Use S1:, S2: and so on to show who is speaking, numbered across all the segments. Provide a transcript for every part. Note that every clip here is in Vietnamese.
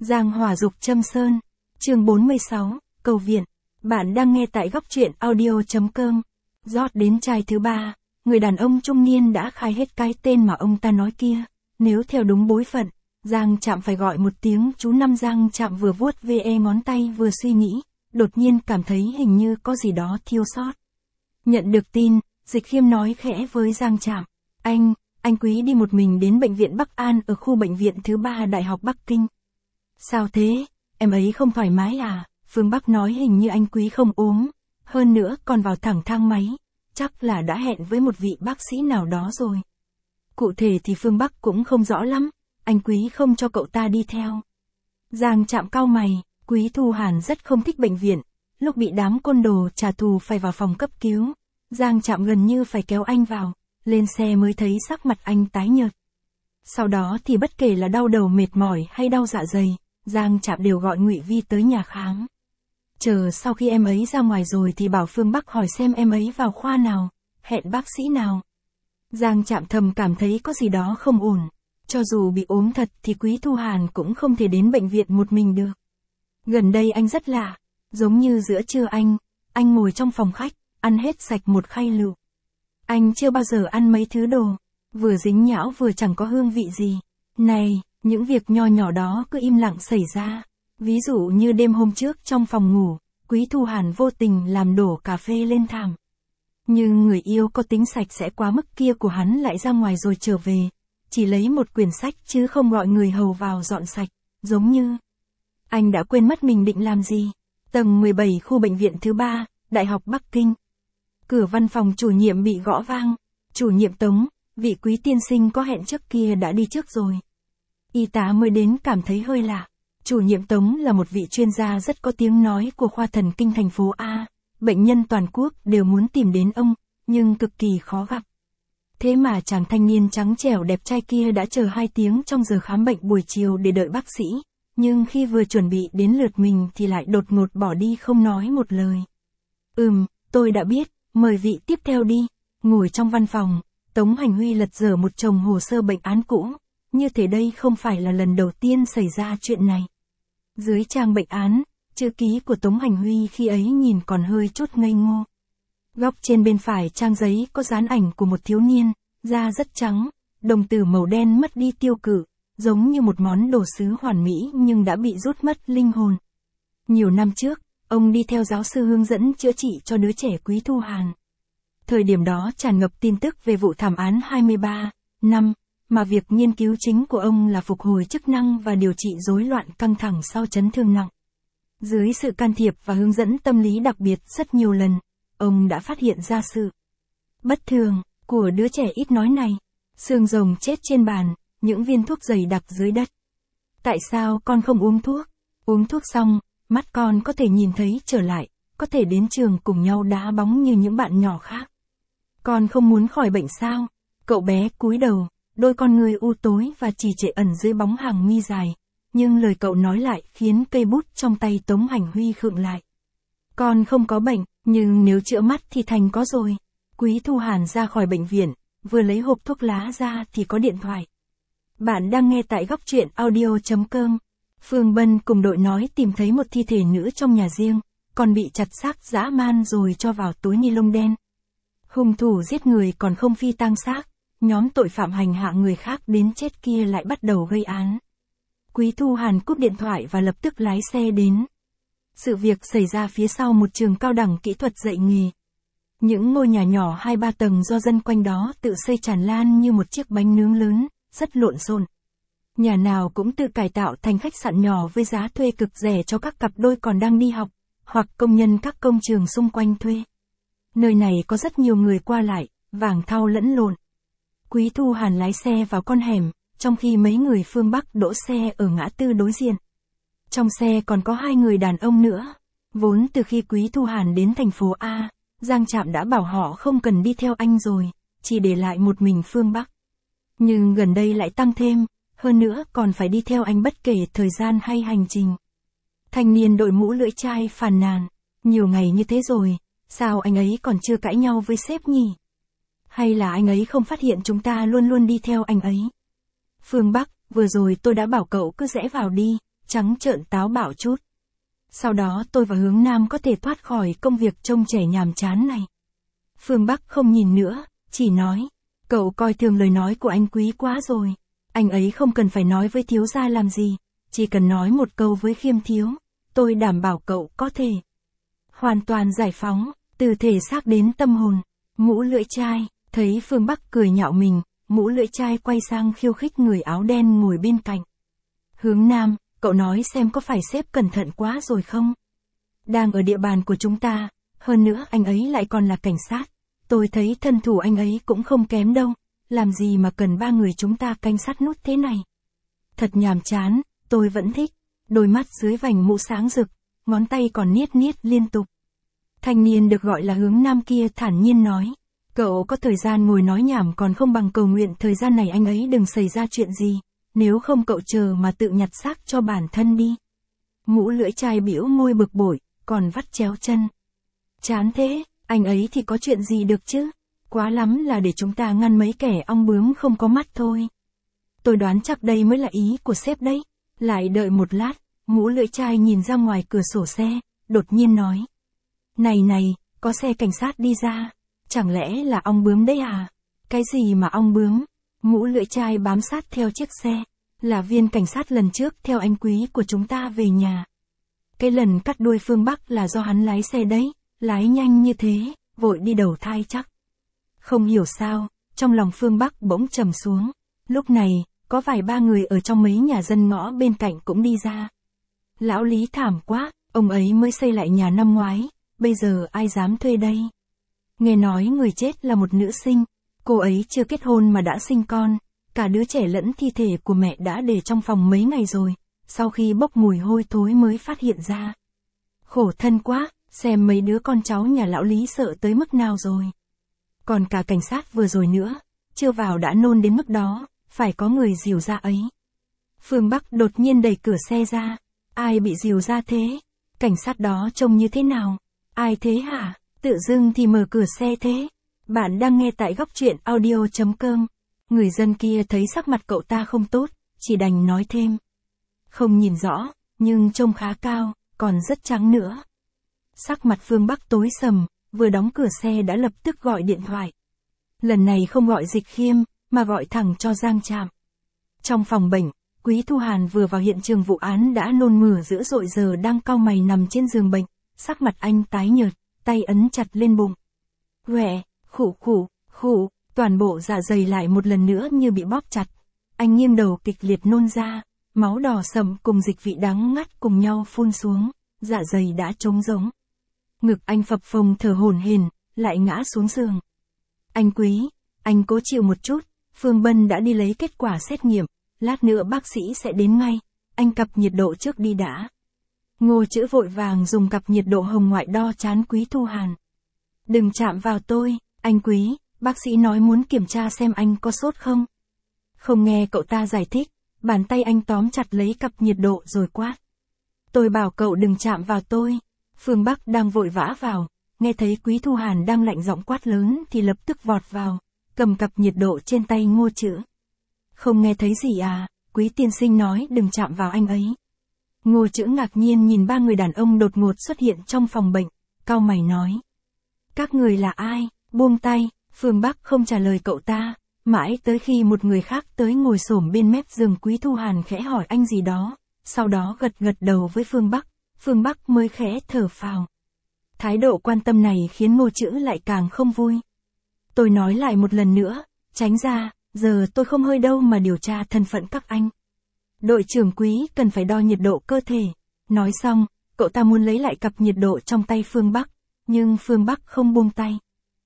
S1: Giang hỏa dục châm sơn. Chương 46, cầu viện. Bạn đang nghe tại góc truyện audio.com. Rót đến chai thứ 3, người đàn ông trung niên đã khai hết cái tên mà ông ta nói kia. Nếu theo đúng bối phận, Giang Trạm phải gọi một tiếng chú Năm. Giang Trạm vừa vuốt ve ngón tay vừa suy nghĩ, đột nhiên cảm thấy hình như có gì đó thiếu sót. Nhận được tin, Dịch Khiêm nói khẽ với Giang Trạm. Anh Quý đi một mình đến bệnh viện Bắc An ở khu bệnh viện thứ 3 Đại học Bắc Kinh. Sao thế, em ấy không thoải mái à? Phương Bắc nói hình như anh Quý không ốm, hơn nữa còn vào thẳng thang máy, chắc là đã hẹn với một vị bác sĩ nào đó rồi. Cụ thể thì Phương Bắc cũng không rõ lắm, anh Quý không cho cậu ta đi theo. Giang Trạm cau mày, Quý Thu Hàn rất không thích bệnh viện, lúc bị đám côn đồ trả thù phải vào phòng cấp cứu, Giang Trạm gần như phải kéo anh vào, lên xe mới thấy sắc mặt anh tái nhợt. Sau đó thì bất kể là đau đầu mệt mỏi hay đau dạ dày, Giang Trạm đều gọi Ngụy Vi tới nhà khám. Chờ sau khi em ấy ra ngoài rồi thì bảo Phương Bắc hỏi xem em ấy vào khoa nào, hẹn bác sĩ nào. Giang Trạm thầm cảm thấy có gì đó không ổn, cho dù bị ốm thật thì Quý Thu Hàn cũng không thể đến bệnh viện một mình được. Gần đây anh rất lạ, giống như giữa trưa anh ngồi trong phòng khách, ăn hết sạch một khay lựu. Anh chưa bao giờ ăn mấy thứ đồ, vừa dính nhão vừa chẳng có hương vị gì. Này, những việc nho nhỏ đó cứ im lặng xảy ra. Ví dụ như đêm hôm trước trong phòng ngủ, Quý Thu Hàn vô tình làm đổ cà phê lên thảm. Nhưng người yêu có tính sạch sẽ quá mức kia của hắn lại ra ngoài rồi trở về, chỉ lấy một quyển sách chứ không gọi người hầu vào dọn sạch, giống như anh đã quên mất mình định làm gì. Tầng 17 khu bệnh viện thứ 3, Đại học Bắc Kinh. Cửa văn phòng chủ nhiệm bị gõ vang. Chủ nhiệm Tống, vị Quý tiên sinh có hẹn trước kia đã đi trước rồi. Y tá mới đến cảm thấy hơi lạ. Chủ nhiệm Tống là một vị chuyên gia rất có tiếng nói của khoa thần kinh thành phố A. Bệnh nhân toàn quốc đều muốn tìm đến ông, nhưng cực kỳ khó gặp. Thế mà chàng thanh niên trắng trẻo đẹp trai kia đã chờ 2 tiếng trong giờ khám bệnh buổi chiều để đợi bác sĩ. Nhưng khi vừa chuẩn bị đến lượt mình thì lại đột ngột bỏ đi không nói một lời. Tôi đã biết, mời vị tiếp theo đi. Ngồi trong văn phòng, Tống Hành Huy lật dở một chồng hồ sơ bệnh án cũ. Như thế đây không phải là lần đầu tiên xảy ra chuyện này. Dưới trang bệnh án, chữ ký của Tống Hành Huy khi ấy nhìn còn hơi chút ngây ngô. Góc trên bên phải trang giấy có dán ảnh của một thiếu niên, da rất trắng, đồng tử màu đen mất đi tiêu cự, giống như một món đồ sứ hoàn mỹ nhưng đã bị rút mất linh hồn. Nhiều năm trước, ông đi theo giáo sư hướng dẫn chữa trị cho đứa trẻ Quý Thu Hàn. Thời điểm đó tràn ngập tin tức về vụ thảm án 23 năm, mà việc nghiên cứu chính của ông là phục hồi chức năng và điều trị rối loạn căng thẳng sau chấn thương nặng. Dưới sự can thiệp và hướng dẫn tâm lý đặc biệt rất nhiều lần, ông đã phát hiện ra sự bất thường của đứa trẻ ít nói này. Xương rồng chết trên bàn, những viên thuốc dày đặc dưới đất. Tại sao con không uống thuốc? Uống thuốc xong, mắt con có thể nhìn thấy trở lại, có thể đến trường cùng nhau đá bóng như những bạn nhỏ khác. Con không muốn khỏi bệnh sao? Cậu bé cúi đầu, đôi con người u tối và trì trệ ẩn dưới bóng hàng mi dài. Nhưng lời cậu nói lại khiến cây bút trong tay Tống Hành Huy khựng lại. Con không có bệnh, nhưng nếu chữa mắt thì thành có rồi. Quý Thu Hàn ra khỏi bệnh viện, vừa lấy hộp thuốc lá ra thì có điện thoại. Bạn đang nghe tại góc truyện audio.com. Phương Bân cùng đội nói tìm thấy một thi thể nữ trong nhà riêng, còn bị chặt xác dã man rồi cho vào túi ni lông đen. Hung thủ giết người còn không phi tang xác, nhóm tội phạm hành hạ người khác đến chết kia lại bắt đầu gây án. Quý Thu Hàn cúp điện thoại và lập tức lái xe đến. Sự việc xảy ra phía sau một trường cao đẳng kỹ thuật dạy nghề. Những ngôi nhà nhỏ 2-3 tầng do dân quanh đó tự xây tràn lan như một chiếc bánh nướng lớn, rất lộn xộn. Nhà nào cũng tự cải tạo thành khách sạn nhỏ với giá thuê cực rẻ cho các cặp đôi còn đang đi học, hoặc công nhân các công trường xung quanh thuê. Nơi này có rất nhiều người qua lại, vàng thau lẫn lộn. Quý Thu Hàn lái xe vào con hẻm, trong khi mấy người phương Bắc đỗ xe ở ngã tư đối diện. Trong xe còn có 2 người đàn ông nữa. Vốn từ khi Quý Thu Hàn đến thành phố A, Giang Trạm đã bảo họ không cần đi theo anh rồi, chỉ để lại một mình phương Bắc. Nhưng gần đây lại tăng thêm, hơn nữa còn phải đi theo anh bất kể thời gian hay hành trình. Thanh niên đội mũ lưỡi chai phàn nàn, nhiều ngày như thế rồi, sao anh ấy còn chưa cãi nhau với sếp nhỉ? Hay là anh ấy không phát hiện chúng ta luôn luôn đi theo anh ấy? Phương Bắc, vừa rồi tôi đã bảo cậu cứ rẽ vào đi, trắng trợn táo bạo chút. Sau đó tôi và Hướng Nam có thể thoát khỏi công việc trông trẻ nhàm chán này. Phương Bắc không nhìn nữa, chỉ nói, cậu coi thường lời nói của anh Quý quá rồi. Anh ấy không cần phải nói với thiếu gia làm gì, chỉ cần nói một câu với Khiêm thiếu, tôi đảm bảo cậu có thể hoàn toàn giải phóng, từ thể xác đến tâm hồn. Mũ Lưỡi Trai, thấy Phương Bắc cười nhạo mình, Mũ Lưỡi Trai quay sang khiêu khích người áo đen ngồi bên cạnh. Hướng Nam, cậu nói xem có phải sếp cẩn thận quá rồi không? Đang ở địa bàn của chúng ta, hơn nữa anh ấy lại còn là cảnh sát. Tôi thấy thân thủ anh ấy cũng không kém đâu, làm gì mà cần 3 người chúng ta canh sát nút thế này. Thật nhàm chán, tôi vẫn thích. Đôi mắt dưới vành mũ sáng rực, ngón tay còn niết niết liên tục. Thanh niên được gọi là Hướng Nam kia thản nhiên nói, cậu có thời gian ngồi nói nhảm còn không bằng cầu nguyện thời gian này anh ấy đừng xảy ra chuyện gì, nếu không cậu chờ mà tự nhặt xác cho bản thân đi. Mũ Lưỡi Trai bĩu môi bực bội, còn vắt chéo chân. Chán thế, anh ấy thì có chuyện gì được chứ, quá lắm là để chúng ta ngăn mấy kẻ ong bướm không có mắt thôi. Tôi đoán chắc đây mới là ý của sếp đấy. Lại đợi một lát, Mũ Lưỡi Trai nhìn ra ngoài cửa sổ xe, đột nhiên nói. Này này, có xe cảnh sát đi ra, chẳng lẽ là ong bướm đấy à? Cái gì mà ong bướm? Mũ Lưỡi Trai bám sát theo chiếc xe, là viên cảnh sát lần trước theo anh Quý của chúng ta về nhà. Cái lần cắt đuôi Phương Bắc là do hắn lái xe đấy, lái nhanh như thế, vội đi đầu thai chắc. Không hiểu sao, trong lòng Phương Bắc bỗng trầm xuống, lúc này, có vài 3 người ở trong mấy nhà dân ngõ bên cạnh cũng đi ra. Lão Lý thảm quá, ông ấy mới xây lại nhà năm ngoái, bây giờ ai dám thuê đây? Nghe nói người chết là một nữ sinh, cô ấy chưa kết hôn mà đã sinh con, cả đứa trẻ lẫn thi thể của mẹ đã để trong phòng mấy ngày rồi, sau khi bốc mùi hôi thối mới phát hiện ra. Khổ thân quá, xem mấy đứa con cháu nhà lão Lý sợ tới mức nào rồi. Còn cả cảnh sát vừa rồi nữa, chưa vào đã nôn đến mức đó, phải có người dìu ra ấy. Phương Bắc đột nhiên đẩy cửa xe ra, ai bị dìu ra thế? Cảnh sát đó trông như thế nào? Ai thế hả? Tự dưng thì mở cửa xe thế. Bạn đang nghe tại góc truyện audio.com. Người dân kia thấy sắc mặt cậu ta không tốt, chỉ đành nói thêm. Không nhìn rõ, nhưng trông khá cao, còn rất trắng nữa. Sắc mặt Phương Bắc tối sầm, vừa đóng cửa xe đã lập tức gọi điện thoại. Lần này không gọi Dịch Khiêm, mà gọi thẳng cho Giang Trạm. Trong phòng bệnh, Quý Thu Hàn vừa vào hiện trường vụ án đã nôn mửa dữ dội giờ đang cau mày nằm trên giường bệnh, sắc mặt anh tái nhợt, tay ấn chặt lên bụng. Quẹ, khụ, toàn bộ dạ dày lại một lần nữa như bị bóp chặt. Anh nghiêng đầu kịch liệt nôn ra, máu đỏ sậm cùng dịch vị đắng ngắt cùng nhau phun xuống, dạ dày đã trống rỗng. Ngực anh phập phồng thở hổn hển, lại ngã xuống giường. Anh Quý, anh cố chịu một chút, Phương Bân đã đi lấy kết quả xét nghiệm, lát nữa bác sĩ sẽ đến ngay, anh cặp nhiệt độ trước đi đã. Ngô Chữ vội vàng dùng cặp nhiệt độ hồng ngoại đo trán Quý Thu Hàn. Đừng chạm vào tôi, anh Quý, bác sĩ nói muốn kiểm tra xem anh có sốt không. Không nghe cậu ta giải thích, bàn tay anh tóm chặt lấy cặp nhiệt độ rồi quát. Tôi bảo cậu đừng chạm vào tôi. Phương Bắc đang vội vã vào, nghe thấy Quý Thu Hàn đang lạnh giọng quát lớn thì lập tức vọt vào, cầm cặp nhiệt độ trên tay Ngô Chữ. Không nghe thấy gì à, Quý tiên sinh nói đừng chạm vào anh ấy. Ngô Chữ ngạc nhiên nhìn 3 người đàn ông đột ngột xuất hiện trong phòng bệnh, cau mày nói. Các người là ai, buông tay, Phương Bắc không trả lời cậu ta, mãi tới khi một người khác tới ngồi xổm bên mép giường Quý Thu Hàn khẽ hỏi anh gì đó, sau đó gật gật đầu với Phương Bắc mới khẽ thở phào. Thái độ quan tâm này khiến Ngô Chữ lại càng không vui. Tôi nói lại một lần nữa, tránh ra, giờ tôi không hơi đâu mà điều tra thân phận các anh. Đội trưởng Quý cần phải đo nhiệt độ cơ thể. Nói xong, cậu ta muốn lấy lại cặp nhiệt độ trong tay Phương Bắc, nhưng Phương Bắc không buông tay.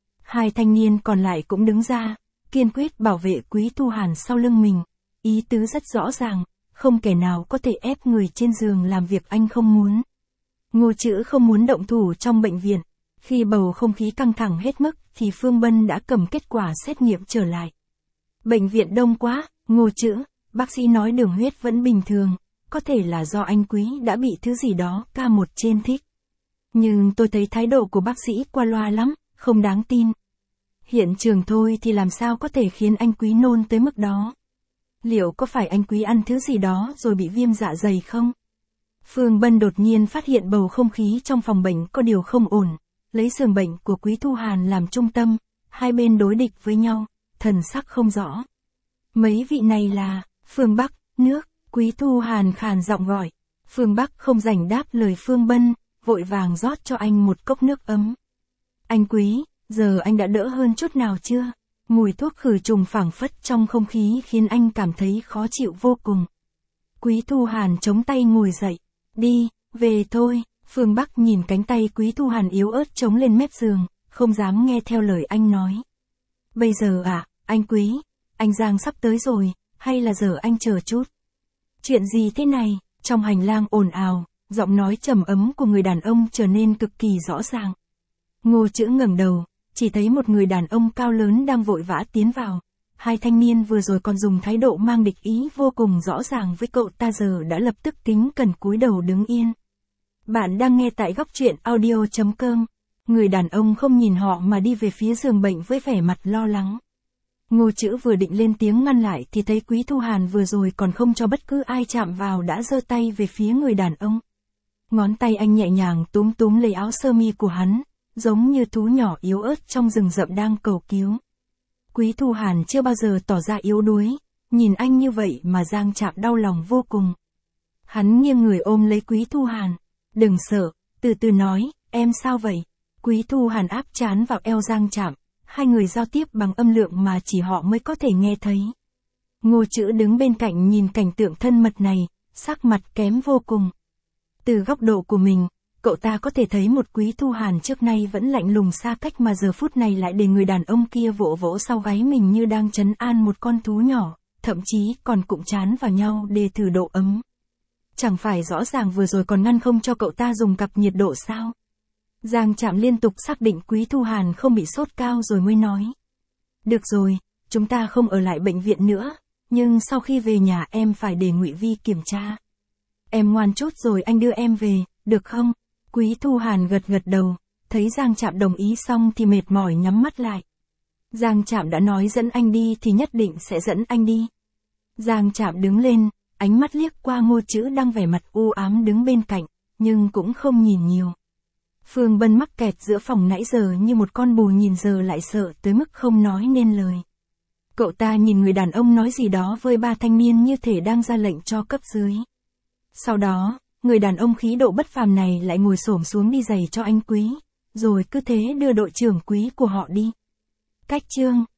S1: 2 thanh niên còn lại cũng đứng ra, kiên quyết bảo vệ Quý Thu Hàn sau lưng mình. Ý tứ rất rõ ràng, không kẻ nào có thể ép người trên giường làm việc anh không muốn. Ngô Chữ không muốn động thủ trong bệnh viện. Khi bầu không khí căng thẳng hết mức thì Phương Bân đã cầm kết quả xét nghiệm trở lại. Bệnh viện đông quá, Ngô Chữ, bác sĩ nói đường huyết vẫn bình thường, có thể là do anh Quý đã bị thứ gì đó K1 trên thích. Nhưng tôi thấy thái độ của bác sĩ qua loa lắm, không đáng tin. Hiện trường thôi thì làm sao có thể khiến anh Quý nôn tới mức đó. Liệu có phải anh Quý ăn thứ gì đó rồi bị viêm dạ dày không? Phương Bân đột nhiên phát hiện bầu không khí trong phòng bệnh có điều không ổn, lấy giường bệnh của Quý Thu Hàn làm trung tâm, hai bên đối địch với nhau, thần sắc không rõ. Mấy vị này là, Phương Bắc, nước, Quý Thu Hàn khàn giọng gọi. Phương Bắc không rảnh đáp lời Phương Bân, vội vàng rót cho anh một cốc nước ấm. Anh Quý, giờ anh đã đỡ hơn chút nào chưa? Mùi thuốc khử trùng phảng phất trong không khí khiến anh cảm thấy khó chịu vô cùng. Quý Thu Hàn chống tay ngồi dậy. Đi, về thôi. Phương Bắc nhìn cánh tay Quý Thu Hàn yếu ớt chống lên mép giường, không dám nghe theo lời anh nói. Bây giờ anh Quý, anh Giang sắp tới rồi, hay là giờ anh chờ chút? Chuyện gì thế này? Trong hành lang ồn ào, giọng nói trầm ấm của người đàn ông trở nên cực kỳ rõ ràng. Ngô Chữ ngẩng đầu, chỉ thấy một người đàn ông cao lớn đang vội vã tiến vào. Hai thanh niên vừa rồi còn dùng thái độ mang địch ý vô cùng rõ ràng với cậu ta giờ đã lập tức kính cẩn cúi đầu đứng yên. Bạn đang nghe tại góc truyện audio.com. Người đàn ông không nhìn họ mà đi về phía giường bệnh với vẻ mặt lo lắng. Ngô Chữ vừa định lên tiếng ngăn lại thì thấy Quý Thu Hàn vừa rồi còn không cho bất cứ ai chạm vào đã giơ tay về phía người đàn ông. Ngón tay anh nhẹ nhàng túm túm lấy áo sơ mi của hắn, giống như thú nhỏ yếu ớt trong rừng rậm đang cầu cứu. Quý Thu Hàn chưa bao giờ tỏ ra yếu đuối, nhìn anh như vậy mà Giang Trạm đau lòng vô cùng. Hắn nghiêng người ôm lấy Quý Thu Hàn. Đừng sợ, từ từ nói, em sao vậy? Quý Thu Hàn áp trán vào eo Giang Trạm, hai người giao tiếp bằng âm lượng mà chỉ họ mới có thể nghe thấy. Ngô Chữ đứng bên cạnh nhìn cảnh tượng thân mật này, sắc mặt kém vô cùng. Từ góc độ của mình, cậu ta có thể thấy một Quý Thu Hàn trước nay vẫn lạnh lùng xa cách mà giờ phút này lại để người đàn ông kia vỗ vỗ sau gáy mình như đang trấn an một con thú nhỏ, thậm chí còn cụm trán vào nhau để thử độ ấm. Chẳng phải rõ ràng vừa rồi còn ngăn không cho cậu ta dùng cặp nhiệt độ sao? Giang Trạm liên tục xác định Quý Thu Hàn không bị sốt cao rồi mới nói. Được rồi, chúng ta không ở lại bệnh viện nữa, nhưng sau khi về nhà em phải để Ngụy Vi kiểm tra. Em ngoan chút rồi anh đưa em về, được không? Quý Thu Hàn gật gật đầu, thấy Giang Trạm đồng ý xong thì mệt mỏi nhắm mắt lại. Giang Trạm đã nói dẫn anh đi thì nhất định sẽ dẫn anh đi. Giang Trạm đứng lên, ánh mắt liếc qua Ngô Chữ đang vẻ mặt u ám đứng bên cạnh, nhưng cũng không nhìn nhiều. Phương Bân mắc kẹt giữa phòng nãy giờ như một con bù nhìn giờ lại sợ tới mức không nói nên lời. Cậu ta nhìn người đàn ông nói gì đó với ba thanh niên như thể đang ra lệnh cho cấp dưới. Sau đó, người đàn ông khí độ bất phàm này lại ngồi xổm xuống đi giày cho anh Quý, rồi cứ thế đưa đội trưởng Quý của họ đi. Cách chương